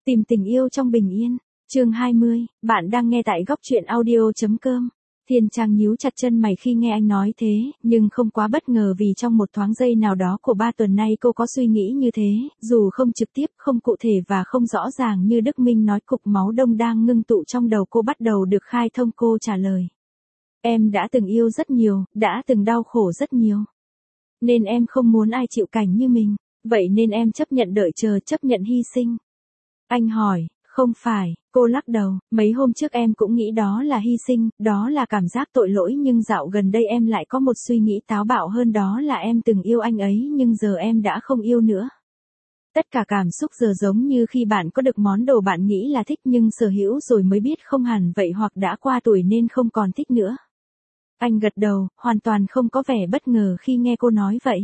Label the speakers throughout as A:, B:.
A: Tìm tình yêu trong bình yên. Chương 20, bạn đang nghe tại góc truyện audio.com. Thiên Trang nhíu chặt chân mày khi nghe anh nói thế, nhưng không quá bất ngờ vì trong một thoáng giây nào đó của 3 tuần nay cô có suy nghĩ như thế, dù không trực tiếp, không cụ thể và không rõ ràng như Đức Minh nói. Cục máu đông đang ngưng tụ trong đầu cô bắt đầu được khai thông. Cô trả lời. Em đã từng yêu rất nhiều, đã từng đau khổ rất nhiều. Nên em không muốn ai chịu cảnh như mình, vậy nên em chấp nhận đợi chờ, chấp nhận hy sinh. Anh hỏi. Không phải, cô lắc đầu, mấy hôm trước em cũng nghĩ đó là hy sinh, đó là cảm giác tội lỗi, nhưng dạo gần đây em lại có một suy nghĩ táo bạo hơn, đó là em từng yêu anh ấy nhưng giờ em đã không yêu nữa. Tất cả cảm xúc giờ giống như khi bạn có được món đồ bạn nghĩ là thích nhưng sở hữu rồi mới biết không hẳn vậy, hoặc đã qua tuổi nên không còn thích nữa. Anh gật đầu, hoàn toàn không có vẻ bất ngờ khi nghe cô nói vậy.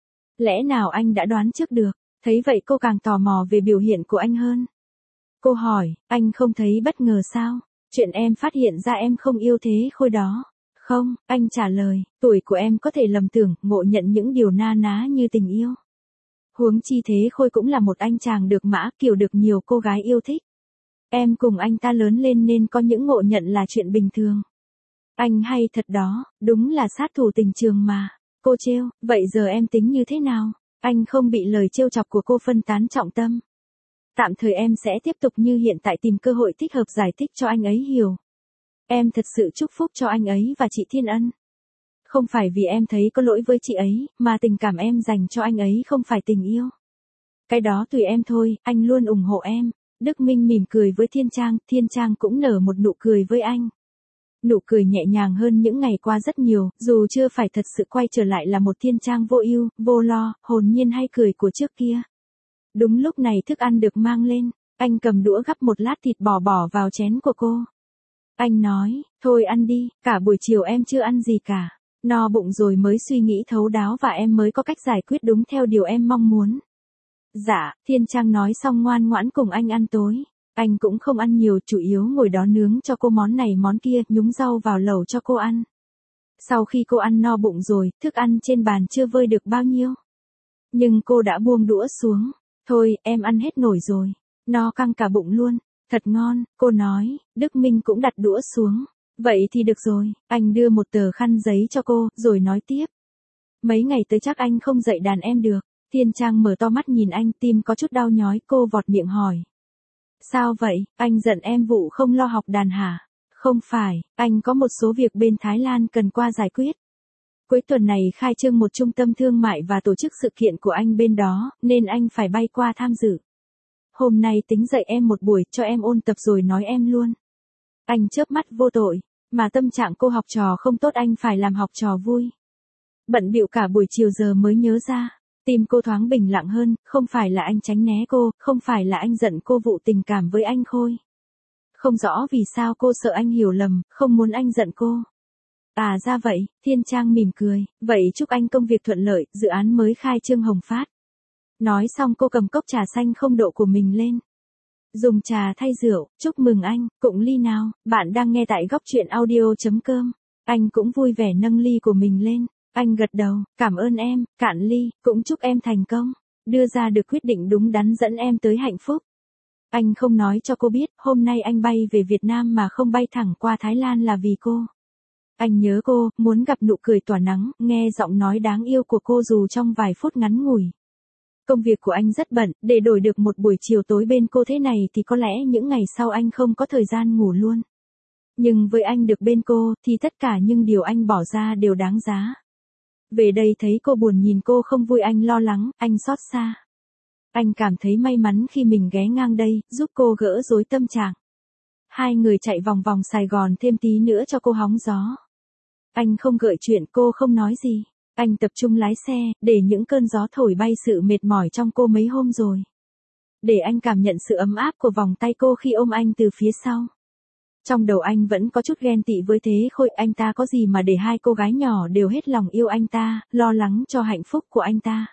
A: Lẽ nào anh đã đoán trước được? Thấy vậy cô càng tò mò về biểu hiện của anh hơn. Cô hỏi, anh không thấy bất ngờ sao? Chuyện em phát hiện ra em không yêu Thế Khôi đó. Không, anh trả lời, tuổi của em có thể lầm tưởng, ngộ nhận những điều na ná như tình yêu. Huống chi Thế Khôi cũng là một anh chàng được mã kiểu được nhiều cô gái yêu thích. Em cùng anh ta lớn lên nên có những ngộ nhận là chuyện bình thường. Anh hay thật đó, đúng là sát thủ tình trường mà. Cô trêu, vậy giờ em tính như thế nào? Anh không bị lời trêu chọc của cô phân tán trọng tâm. Tạm thời em sẽ tiếp tục như hiện tại, tìm cơ hội thích hợp giải thích cho anh ấy hiểu. Em thật sự chúc phúc cho anh ấy và chị Thiên Ân. Không phải vì em thấy có lỗi với chị ấy, mà tình cảm em dành cho anh ấy không phải tình yêu. Cái đó tùy em thôi, anh luôn ủng hộ em. Đức Minh mỉm cười với Thiên Trang cũng nở một nụ cười với anh. Nụ cười nhẹ nhàng hơn những ngày qua rất nhiều, dù chưa phải thật sự quay trở lại là một Thiên Trang vô ưu, vô lo, hồn nhiên hay cười của trước kia. Đúng lúc này thức ăn được mang lên, anh cầm đũa gắp một lát thịt bò bỏ vào chén của cô. Anh nói, thôi ăn đi, cả buổi chiều em chưa ăn gì cả. No bụng rồi mới suy nghĩ thấu đáo và em mới có cách giải quyết đúng theo điều em mong muốn. Dạ, Thiên Trang nói xong ngoan ngoãn cùng anh ăn tối. Anh cũng không ăn nhiều, chủ yếu ngồi đó nướng cho cô món này món kia, nhúng rau vào lẩu cho cô ăn. Sau khi cô ăn no bụng rồi, thức ăn trên bàn chưa vơi được bao nhiêu. Nhưng cô đã buông đũa xuống. Thôi, em ăn hết nổi rồi. No căng cả bụng luôn. Thật ngon, cô nói. Đức Minh cũng đặt đũa xuống. Vậy thì được rồi. Anh đưa một tờ khăn giấy cho cô, rồi nói tiếp. Mấy ngày tới chắc anh không dạy đàn em được. Thiên Trang mở to mắt nhìn anh, tim có chút đau nhói. Cô vọt miệng hỏi. Sao vậy, anh giận em vụ không lo học đàn hả? Không phải, anh có một số việc bên Thái Lan cần qua giải quyết. Cuối tuần này khai trương một trung tâm thương mại và tổ chức sự kiện của anh bên đó, nên anh phải bay qua tham dự. Hôm nay tính dạy em một buổi, cho em ôn tập rồi nói em luôn. Anh chớp mắt vô tội, mà tâm trạng cô học trò không tốt, anh phải làm học trò vui. Bận bịu cả buổi chiều giờ mới nhớ ra. Tim cô thoáng bình lặng hơn, không phải là anh tránh né cô, không phải là anh giận cô vụ tình cảm với anh Khôi. Không rõ vì sao cô sợ anh hiểu lầm, không muốn anh giận cô. À ra vậy, Thiên Trang mỉm cười, vậy chúc anh công việc thuận lợi, dự án mới khai trương hồng phát. Nói xong cô cầm cốc trà xanh không độ của mình lên. Dùng trà thay rượu, chúc mừng anh, cụng ly nào, bạn đang nghe tại góc truyện audio.com. Anh cũng vui vẻ nâng ly của mình lên. Anh gật đầu, cảm ơn em, cạn ly, cũng chúc em thành công. Đưa ra được quyết định đúng đắn dẫn em tới hạnh phúc. Anh không nói cho cô biết, hôm nay anh bay về Việt Nam mà không bay thẳng qua Thái Lan là vì cô. Anh nhớ cô, muốn gặp nụ cười tỏa nắng, nghe giọng nói đáng yêu của cô dù trong vài phút ngắn ngủi. Công việc của anh rất bận, để đổi được một buổi chiều tối bên cô thế này thì có lẽ những ngày sau anh không có thời gian ngủ luôn. Nhưng với anh được bên cô, thì tất cả những điều anh bỏ ra đều đáng giá. Về đây thấy cô buồn nhìn cô không vui, anh lo lắng, anh xót xa. Anh cảm thấy may mắn khi mình ghé ngang đây, giúp cô gỡ rối tâm trạng. Hai người chạy vòng vòng Sài Gòn thêm tí nữa cho cô hóng gió. Anh không gợi chuyện, cô không nói gì. Anh tập trung lái xe, để những cơn gió thổi bay sự mệt mỏi trong cô mấy hôm rồi. Để anh cảm nhận sự ấm áp của vòng tay cô khi ôm anh từ phía sau. Trong đầu anh vẫn có chút ghen tị với Thế Khôi, anh ta có gì mà để hai cô gái nhỏ đều hết lòng yêu anh ta, lo lắng cho hạnh phúc của anh ta.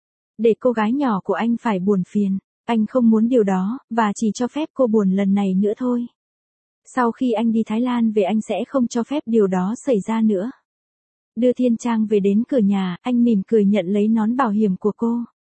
A: Để cô gái nhỏ của anh phải buồn phiền, anh không muốn điều đó, và chỉ cho phép cô buồn lần này nữa thôi. Sau khi anh đi Thái Lan về anh sẽ không cho phép điều đó xảy ra nữa. Đưa Thiên Trang về đến cửa nhà, anh mỉm cười nhận lấy nón bảo hiểm của cô.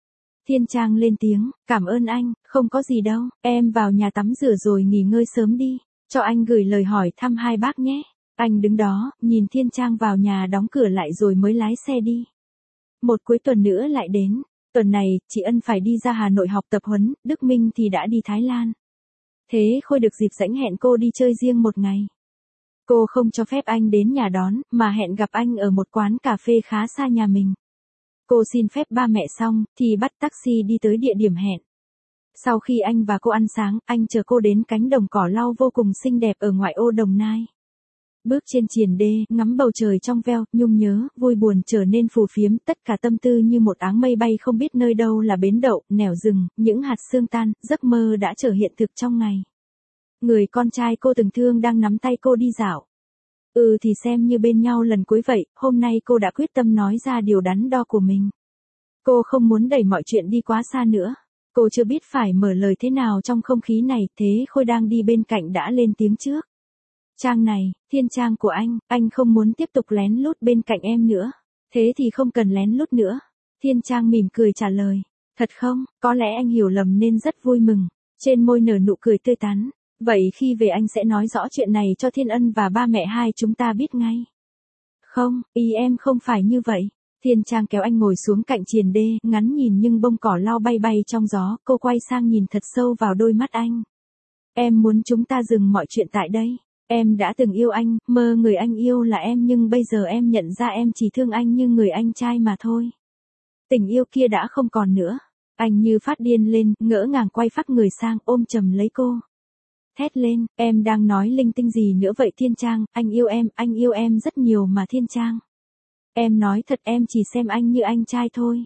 A: Thiên Trang lên tiếng, cảm ơn anh, không có gì đâu, em vào nhà tắm rửa rồi nghỉ ngơi sớm đi, cho anh gửi lời hỏi thăm hai bác nhé. Anh đứng đó, nhìn Thiên Trang vào nhà đóng cửa lại rồi mới lái xe đi. Một cuối tuần nữa lại đến, tuần này, chị Ân phải đi ra Hà Nội học tập huấn, Đức Minh thì đã đi Thái Lan. Thế Khôi được dịp rảnh hẹn cô đi chơi riêng một ngày. Cô không cho phép anh đến nhà đón, mà hẹn gặp anh ở một quán cà phê khá xa nhà mình. Cô xin phép ba mẹ xong, thì bắt taxi đi tới địa điểm hẹn. Sau khi anh và cô ăn sáng, anh chở cô đến cánh đồng cỏ lau vô cùng xinh đẹp ở ngoại ô Đồng Nai. Bước trên triền đê, ngắm bầu trời trong veo, nhung nhớ, vui buồn trở nên phù phiếm, tất cả tâm tư như một áng mây bay không biết nơi đâu là bến đậu, nẻo rừng, những hạt sương tan, giấc mơ đã trở hiện thực trong ngày. Người con trai cô từng thương đang nắm tay cô đi dạo. Thì xem như bên nhau lần cuối vậy, hôm nay cô đã quyết tâm nói ra điều đắn đo của mình. Cô không muốn đẩy mọi chuyện đi quá xa nữa. Cô chưa biết phải mở lời thế nào trong không khí này, thế Khôi đang đi bên cạnh đã lên tiếng trước. Trang này, Thiên Trang của anh không muốn tiếp tục lén lút bên cạnh em nữa. Thế thì không cần lén lút nữa. Thiên Trang mỉm cười trả lời. Thật không, có lẽ anh hiểu lầm nên rất vui mừng. Trên môi nở nụ cười tươi tắn. Vậy khi về anh sẽ nói rõ chuyện này cho Thiên Ân và ba mẹ hai chúng ta biết ngay. Không, ý em không phải như vậy. Thiên Trang kéo anh ngồi xuống cạnh triền đê, ngắn nhìn nhưng bông cỏ lau bay bay trong gió, cô quay sang nhìn thật sâu vào đôi mắt anh. Em muốn chúng ta dừng mọi chuyện tại đây. Em đã từng yêu anh, mơ người anh yêu là em nhưng bây giờ em nhận ra em chỉ thương anh như người anh trai mà thôi. Tình yêu kia đã không còn nữa. Anh như phát điên lên, ngỡ ngàng quay phác người sang ôm chầm lấy cô. Thét lên, em đang nói linh tinh gì nữa vậy Thiên Trang, anh yêu em rất nhiều mà Thiên Trang. Em nói thật em chỉ xem anh như anh trai thôi.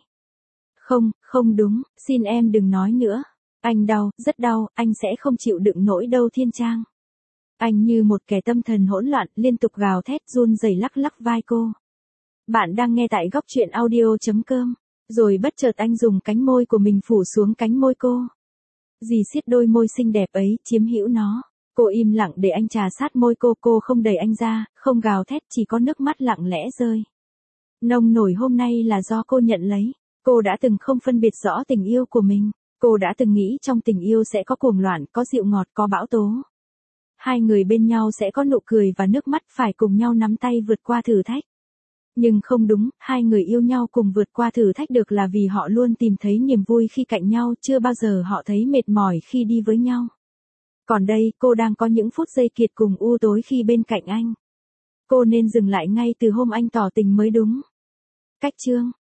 A: Không đúng, xin em đừng nói nữa. Anh đau, rất đau, anh sẽ không chịu đựng nổi đâu Thiên Trang. Anh như một kẻ tâm thần hỗn loạn, liên tục gào thét run rẩy lắc lắc vai cô. Bạn đang nghe tại góc truyện audio.com. Rồi bất chợt anh dùng cánh môi của mình phủ xuống cánh môi cô. Dì siết đôi môi xinh đẹp ấy, chiếm hữu nó. Cô im lặng để anh trà sát môi cô không đẩy anh ra, không gào thét, chỉ có nước mắt lặng lẽ rơi. Nông nổi hôm nay là do cô nhận lấy. Cô đã từng không phân biệt rõ tình yêu của mình. Cô đã từng nghĩ trong tình yêu sẽ có cuồng loạn, có dịu ngọt, có bão tố. Hai người bên nhau sẽ có nụ cười và nước mắt, phải cùng nhau nắm tay vượt qua thử thách. Nhưng không đúng, hai người yêu nhau cùng vượt qua thử thách được là vì họ luôn tìm thấy niềm vui khi cạnh nhau, chưa bao giờ họ thấy mệt mỏi khi đi với nhau. Còn đây, cô đang có những phút giây kiệt cùng u tối khi bên cạnh anh. Cô nên dừng lại ngay từ hôm anh tỏ tình mới đúng. Cách chương